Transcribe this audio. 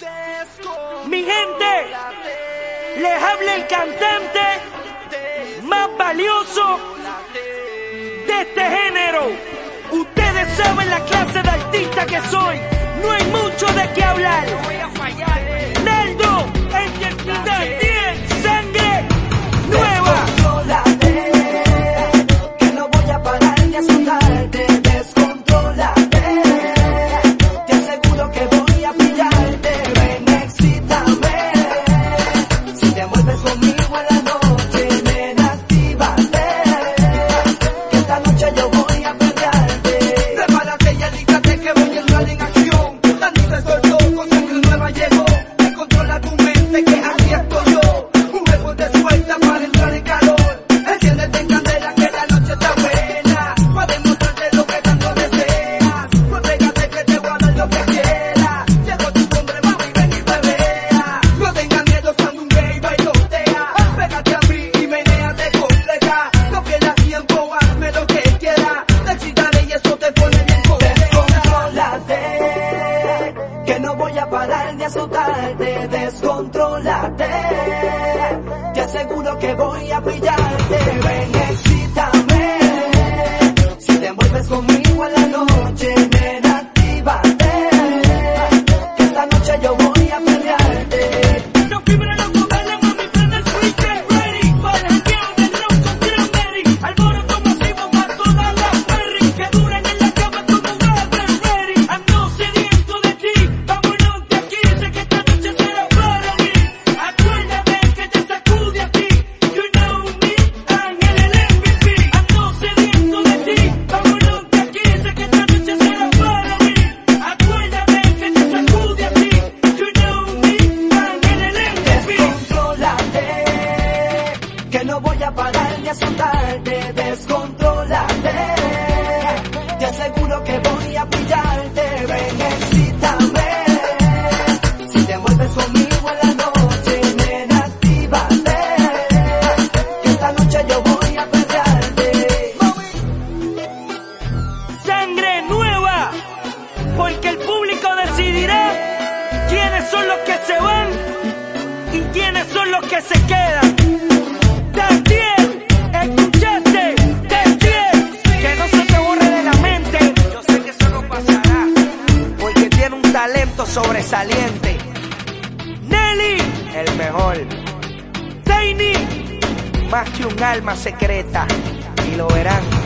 Mi gente, les habla el cantante más valioso de este género. Ustedes saben la clase de artista que soy. No hay mucho de qué hablar. Naldo, también sangre nueva. Que no voy a parar de azotarte, descontrólate. Te aseguro que voy a pillarte, ven, excítame. Si te mueves conmigo en la noche, ven, actívate. Que esta noche yo voy a pelearte. Prepárate y alístate que voy a entrar en acción. La luz se soltó, con sangre nueva llegó. Te controla tu mente que aquí estoy yo. Un verbo te suelta para entrar en calor. Enciéndete en candela que la noche está buena. Para demostrarte lo que tanto deseas. Pues pégate que te voy a dar lo que quieras. Llegó tu hombre, mami, ven y perrea. No tengas miedo cuando un gay bailotea. Pégate a mí y menéate completa. No pierdas tiempo, hazme lo que quieras. Te excitaré y eso te pone bien contenta. Descontrólate, que no voy a parar de azotarte. Descontrólate, te aseguro que voy a pillarte. Ven, excítame. Si te envuelves conmigo en la noche, ven, actívate. Que esta noche yo voy a pelearte. No fibra, no comerle, mami, prende el switch, get ready. Para el guión del rock con cranberry. Alboroto masivo para todas las perris que duran en la cama como Raspberry. Ando sediento de ti, vámonos de aquí. Sé que esta noche será para mí. Acuérdate que te sacude a ti. You know me, Ángel el MVP. Ando sediento de ti, vámonos de aquí. Sé que esta noche será para mí. Acuérdate que te sacude a ti. You know me, Ángel el MVP. Descontrólate, que no voy a parar de azotarte. Descontrólate, te aseguro que voy a pillarte. Ven, excítame. Si te mueves conmigo en la noche, ven, actívate. Que esta noche yo voy a pelearte. Sangre nueva, porque el público decidirá quiénes son los que se van y quiénes son los que se quedan. También, escuchaste, también, que no se te borre de la mente. Yo sé que eso no pasará, porque tiene un talento sobresaliente. Nelly, el mejor. Tiny, más que un alma secreta, y lo verán.